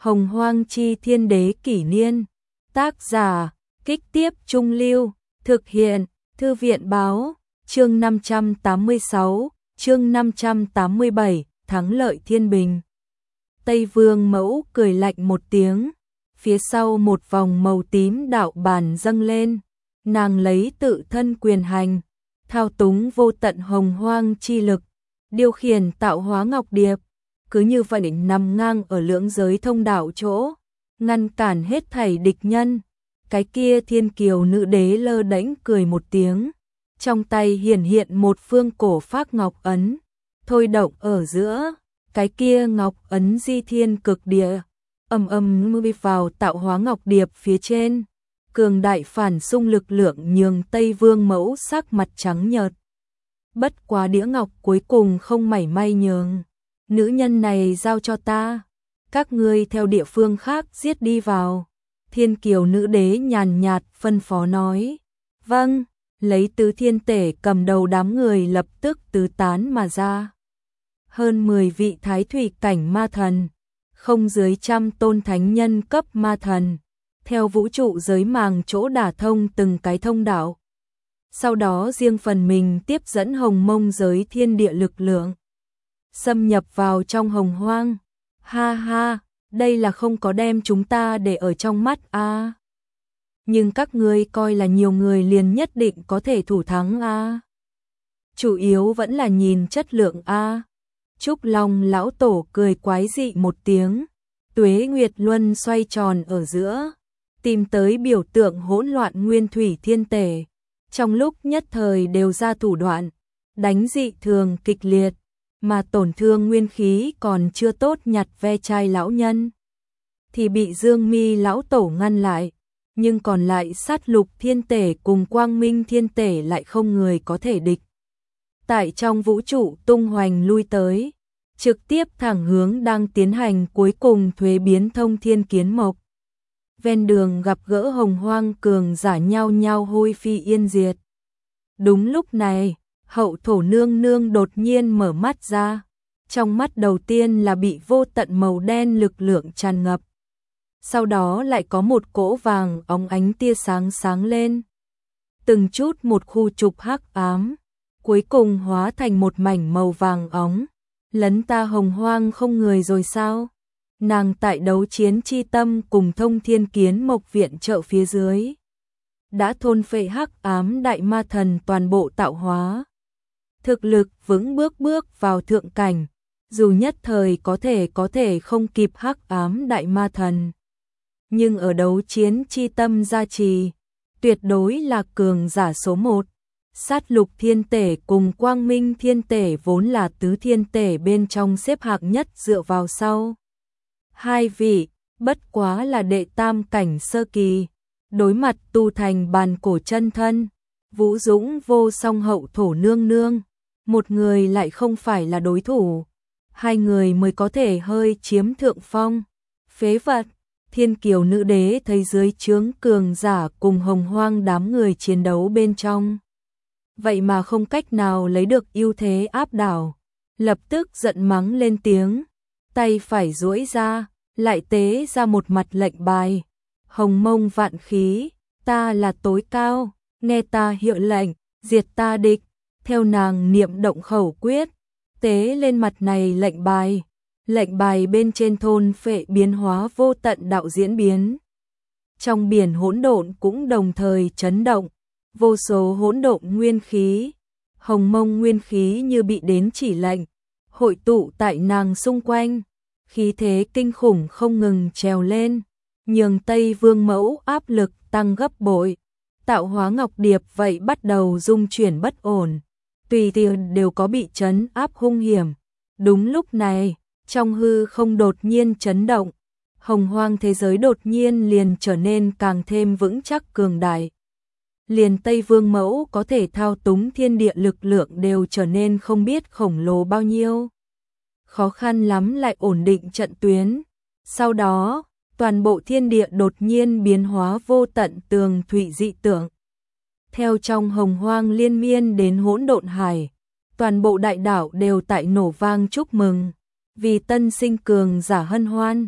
Hồng Hoang Chi Thiên Đế Kỷ Niên. Tác giả, Kích Tiếp Trung Lưu. Thực hiện, Thư viện Báo. Chương 586, chương 587, Thắng lợi Thiên Bình. Tây Vương Mẫu cười lạnh một tiếng. Phía sau một vòng màu tím đạo bản dâng lên. Nàng lấy tự thân quyền hành, thao túng vô tận hồng hoang chi lực, điều khiển tạo hóa ngọc điệp, cứ như vậy nằm ngang ở lưỡng giới thông đạo chỗ, ngăn cản hết thảy địch nhân. Cái kia thiên kiều nữ đế lơ đễnh cười một tiếng, trong tay hiển hiện một phương cổ phác ngọc ấn, thôi động ở giữa, cái kia ngọc ấn di thiên cực địa, ầm ầm mưa vào tạo hóa ngọc điệp phía trên. Cường đại phản xung lực lượng nhường Tây Vương Mẫu sắc mặt trắng nhợt. Bất quá đĩa ngọc cuối cùng không mảy may nhường. Nữ nhân này giao cho ta. Các ngươi theo địa phương khác giết đi vào. Thiên kiều nữ đế nhàn nhạt phân phó nói. Vâng, lấy tứ thiên tể cầm đầu đám người lập tức tứ tán mà ra. Hơn 10 vị thái thủy cảnh ma thần. Không dưới 100 tôn thánh nhân cấp ma thần. Theo vũ trụ giới màng chỗ đả thông từng cái thông đạo. Sau đó riêng phần mình tiếp dẫn hồng mông giới thiên địa lực lượng. Xâm nhập vào trong hồng hoang. Ha ha, đây là không có đem chúng ta để ở trong mắt a. Nhưng các ngươi coi là nhiều người liền nhất định có thể thủ thắng a. Chủ yếu vẫn là nhìn chất lượng a. Trúc Long lão tổ cười quái dị một tiếng. Tuế Nguyệt Luân xoay tròn ở giữa. Tìm tới biểu tượng hỗn loạn nguyên thủy thiên tể, trong lúc nhất thời đều ra thủ đoạn, đánh dị thường kịch liệt, mà tổn thương nguyên khí còn chưa tốt nhặt ve chai lão nhân, thì bị Dương Mi lão tổ ngăn lại, nhưng còn lại sát lục thiên tể cùng quang minh thiên tể lại không người có thể địch. Tại trong vũ trụ tung hoành lui tới, trực tiếp thẳng hướng đang tiến hành cuối cùng thuế biến thông thiên kiến mộc. Ven đường gặp gỡ hồng hoang cường giả nhau nhau hôi phi yên diệt. Đúng lúc này, hậu thổ nương nương đột nhiên mở mắt ra. Trong mắt đầu tiên là bị vô tận màu đen lực lượng tràn ngập. Sau đó lại có một cỗ vàng óng ánh tia sáng sáng lên. Từng chút một khu trục hắc ám, cuối cùng hóa thành một mảnh màu vàng óng. Lấn ta hồng hoang không người rồi sao? Nàng tại đấu chiến chi tâm cùng thông thiên kiến mộc viện trợ phía dưới. Đã thôn phệ hắc ám đại ma thần toàn bộ tạo hóa. Thực lực vững bước vào thượng cảnh. Dù nhất thời có thể không kịp hắc ám đại ma thần. Nhưng ở đấu chiến chi tâm gia trì. Tuyệt đối là cường giả số 1. Sát lục thiên tể cùng quang minh thiên tể vốn là tứ thiên tể bên trong xếp hạng nhất dựa vào sau. Hai vị, bất quá là đệ tam cảnh sơ kỳ, đối mặt tu thành bàn cổ chân thân, vũ dũng vô song hậu thổ nương nương, một người lại không phải là đối thủ, hai người mới có thể hơi chiếm thượng phong. Phế vật, thiên kiều nữ đế thấy dưới trướng cường giả cùng hồng hoang đám người chiến đấu bên trong. Vậy mà không cách nào lấy được ưu thế áp đảo, lập tức giận mắng lên tiếng. Tay phải duỗi ra, lại tế ra một mặt lệnh bài. Hồng mông vạn khí, ta là tối cao, nghe ta hiệu lệnh, diệt ta địch. Theo nàng niệm động khẩu quyết, tế lên mặt này lệnh bài. Lệnh bài bên trên thôn phệ biến hóa vô tận đạo diễn biến. Trong biển hỗn độn cũng đồng thời chấn động, vô số hỗn độn nguyên khí, hồng mông nguyên khí như bị đến chỉ lệnh, hội tụ tại nàng xung quanh. Khí thế kinh khủng không ngừng trèo lên, nhường Tây Vương Mẫu áp lực tăng gấp bội. Tạo hóa ngọc điệp vậy bắt đầu rung chuyển bất ổn, tùy tiện đều có bị chấn áp hung hiểm. Đúng lúc này, trong hư không đột nhiên chấn động, hồng hoang thế giới đột nhiên liền trở nên càng thêm vững chắc cường đại. Liền Tây Vương Mẫu có thể thao túng thiên địa lực lượng đều trở nên không biết khổng lồ bao nhiêu. Khó khăn lắm lại ổn định trận tuyến. Sau đó, toàn bộ thiên địa đột nhiên biến hóa vô tận tường thủy dị tượng. Theo trong hồng hoang liên miên đến hỗn độn hải, toàn bộ đại đảo đều tại nổ vang chúc mừng. Vì tân sinh cường giả hân hoan,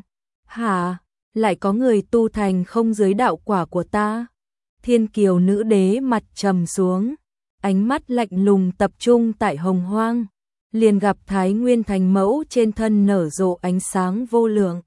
Hả, lại có người tu thành không dưới đạo quả của ta? Thiên kiều nữ đế mặt trầm xuống, ánh mắt lạnh lùng tập trung tại Hồng Hoang, liền gặp Thái Nguyên Thành Mẫu trên thân nở rộ ánh sáng vô lượng.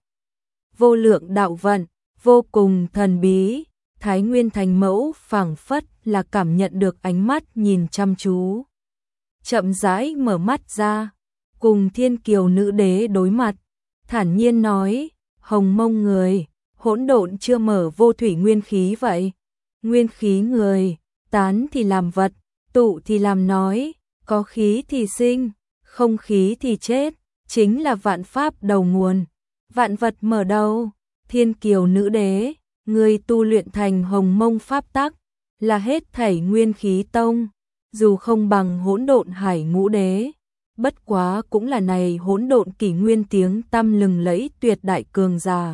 Vô lượng đạo vận, vô cùng thần bí, Thái Nguyên Thành Mẫu phảng phất là cảm nhận được ánh mắt nhìn chăm chú. Chậm rãi mở mắt ra, cùng thiên kiều nữ đế đối mặt, thản nhiên nói, Hồng Mông người, hỗn độn chưa mở vô thủy nguyên khí vậy. Nguyên khí người, tán thì làm vật, tụ thì làm nói, có khí thì sinh, không khí thì chết, chính là vạn pháp đầu nguồn, vạn vật mở đầu. Thiên kiều nữ đế, người tu luyện thành Hồng Mông pháp tắc, là hết thảy nguyên khí tông, dù không bằng hỗn độn hải ngũ đế, bất quá cũng là này hỗn độn kỷ nguyên tiếng tăm lừng lẫy tuyệt đại cường giả.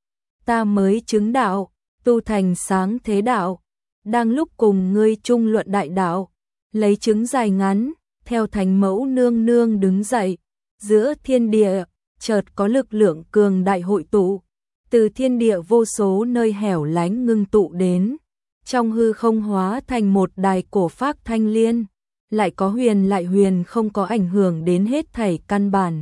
Ta mới chứng đạo, tu thành sáng thế đạo, đang lúc cùng ngươi chung luận đại đạo, lấy chứng dài ngắn, theo Thánh Mẫu nương nương đứng dậy, giữa thiên địa, chợt có lực lượng cường đại hội tụ, từ thiên địa vô số nơi hẻo lánh ngưng tụ đến, trong hư không hóa thành một đài cổ phác thanh liên, lại có huyền lại huyền không có ảnh hưởng đến hết thảy căn bản.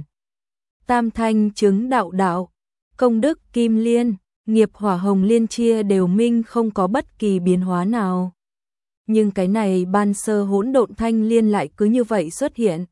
Tam thanh chứng đạo đạo, công đức kim liên, nghiệp hỏa hồng liên chia đều minh không có bất kỳ biến hóa nào. Nhưng cái này ban sơ hỗn độn thanh liên lại cứ như vậy xuất hiện.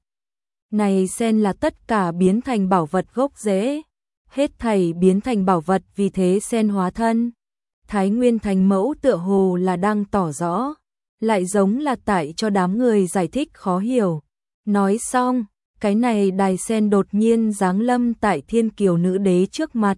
Này sen là tất cả biến thành bảo vật gốc rễ, hết thảy biến thành bảo vật vì thế sen hóa thân. Thái Nguyên Thành Mẫu tựa hồ là đang tỏ rõ, lại giống là tại cho đám người giải thích khó hiểu. Nói xong, cái này đài sen đột nhiên giáng lâm tại thiên kiều nữ đế trước mặt.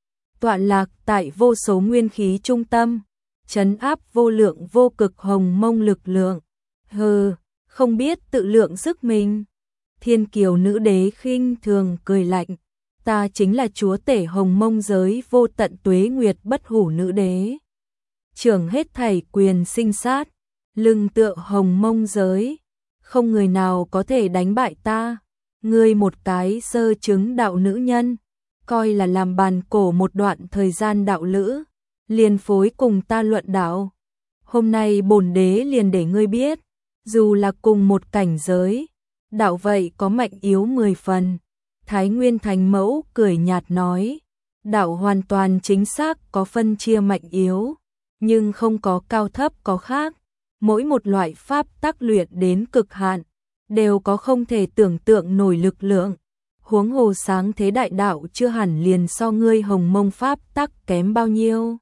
Tọa lạc tại vô số nguyên khí trung tâm, trấn áp vô lượng vô cực Hồng Mông lực lượng. Hừ, không biết tự lượng sức mình. Thiên kiều nữ đế khinh thường cười lạnh, ta chính là chúa tể Hồng Mông giới vô tận tuế nguyệt bất hủ nữ đế. Trưởng hết thảy quyền sinh sát, lưng tựa Hồng Mông giới, không người nào có thể đánh bại ta. Ngươi một cái sơ chứng đạo nữ nhân, coi là làm bàn cổ một đoạn thời gian đạo lữ, liền phối cùng ta luận đạo. Hôm nay bổn đế liền để ngươi biết, dù là cùng một cảnh giới, đạo vậy có mạnh yếu 10 phần. Thái Nguyên Thành Mẫu cười nhạt nói, đạo hoàn toàn chính xác có phân chia mạnh yếu, nhưng không có cao thấp có khác. Mỗi một loại pháp tắc luyện đến cực hạn, đều có không thể tưởng tượng nổi lực lượng. Huống hồ sáng thế đại đạo chưa hẳn liền so ngươi Hồng Mông pháp tắc kém bao nhiêu.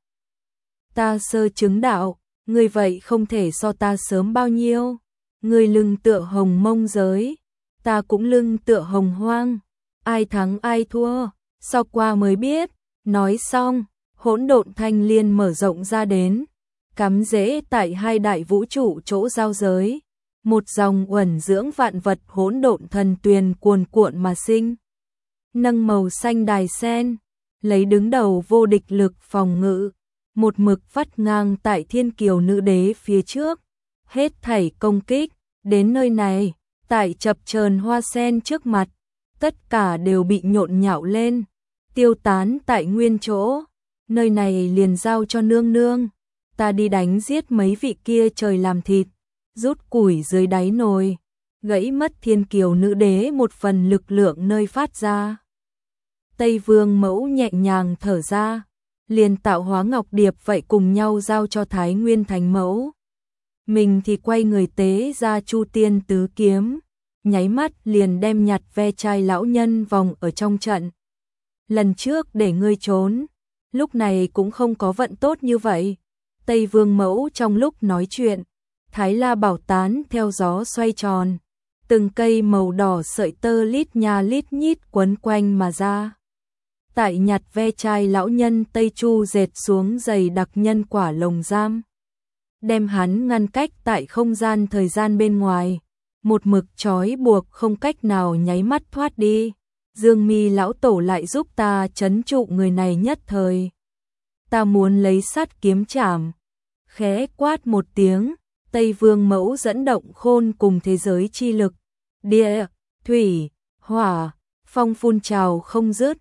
Ta sơ chứng đạo, ngươi vậy không thể so ta sớm bao nhiêu. Ngươi lưng tựa Hồng Mông giới, ta cũng lưng tựa Hồng Hoang. Ai thắng ai thua, so qua mới biết. Nói xong, hỗn độn thanh liên mở rộng ra đến, cắm rễ tại hai đại vũ trụ chỗ giao giới. Một dòng uẩn dưỡng vạn vật hỗn độn thần tuyền cuồn cuộn mà sinh. Nâng màu xanh đài sen, lấy đứng đầu vô địch lực phòng ngự, một mực vắt ngang tại thiên kiều nữ đế phía trước. Hết thảy công kích, đến nơi này, tại chập chờn hoa sen trước mặt, tất cả đều bị nhộn nhạo lên, tiêu tán tại nguyên chỗ. Nơi này liền giao cho nương nương, ta đi đánh giết mấy vị kia trời làm thịt, rút củi dưới đáy nồi, gãy mất thiên kiều nữ đế một phần lực lượng nơi phát ra. Tây Vương Mẫu nhẹ nhàng thở ra, liền tạo hóa ngọc điệp vậy cùng nhau giao cho Thái Nguyên Thành Mẫu. Mình thì quay người tế ra Chu Tiên tứ kiếm, nháy mắt liền đem nhặt ve chai lão nhân vòng ở trong trận. Lần trước để ngươi trốn, lúc này cũng không có vận tốt như vậy. Tây Vương Mẫu trong lúc nói chuyện, Thái La bảo tán theo gió xoay tròn, từng cây màu đỏ sợi tơ lít nha lít nhít quấn quanh mà ra. Tại nhặt ve chai lão nhân Tây Chu dệt xuống dày đặc nhân quả lồng giam, đem hắn ngăn cách tại không gian thời gian bên ngoài, một mực trói buộc không cách nào nháy mắt thoát đi. Dương Mi lão tổ lại giúp ta trấn trụ người này nhất thời. Ta muốn lấy sắt kiếm chảm. Khẽ quát một tiếng, Tây Vương Mẫu dẫn động khôn cùng thế giới chi lực, địa, thủy, hỏa, phong phun trào không dứt,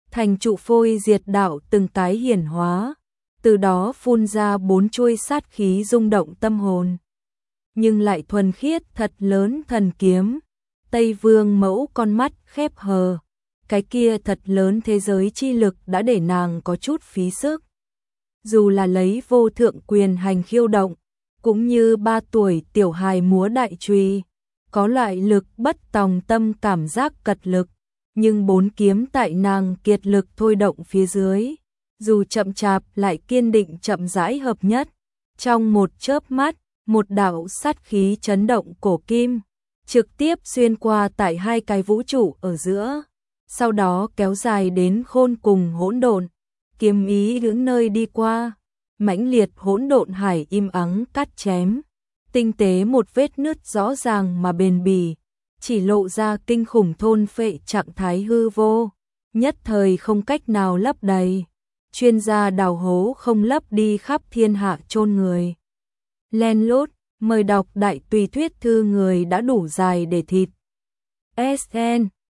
thành trụ phôi diệt đạo từng tái hiển hóa, từ đó phun ra 4 chuôi sát khí rung động tâm hồn. Nhưng lại thuần khiết thật lớn thần kiếm. Tây Vương Mẫu con mắt khép hờ, cái kia thật lớn thế giới chi lực đã để nàng có chút phí sức. Dù là lấy vô thượng quyền hành khiêu động, cũng như 3 tuổi tiểu hài múa đại chùy, có loại lực bất tòng tâm cảm giác cật lực, nhưng 4 kiếm tại nàng kiệt lực thôi động phía dưới, dù chậm chạp lại kiên định chậm rãi hợp nhất. Trong một chớp mắt, một đạo sát khí chấn động cổ kim, trực tiếp xuyên qua tại 2 cái vũ trụ ở giữa, sau đó kéo dài đến khôn cùng hỗn độn, kiếm ý những nơi đi qua, mãnh liệt hỗn độn hải im ắng cắt chém, tinh tế một vết nứt rõ ràng mà bền bỉ, chỉ lộ ra kinh khủng thôn phệ trạng thái hư vô, nhất thời không cách nào lấp đầy. Chuyên gia đào hố không lấp đi khắp thiên hạ chôn người. Len lút, mời đọc đại tùy thuyết thư người đã đủ dài để thịt. SN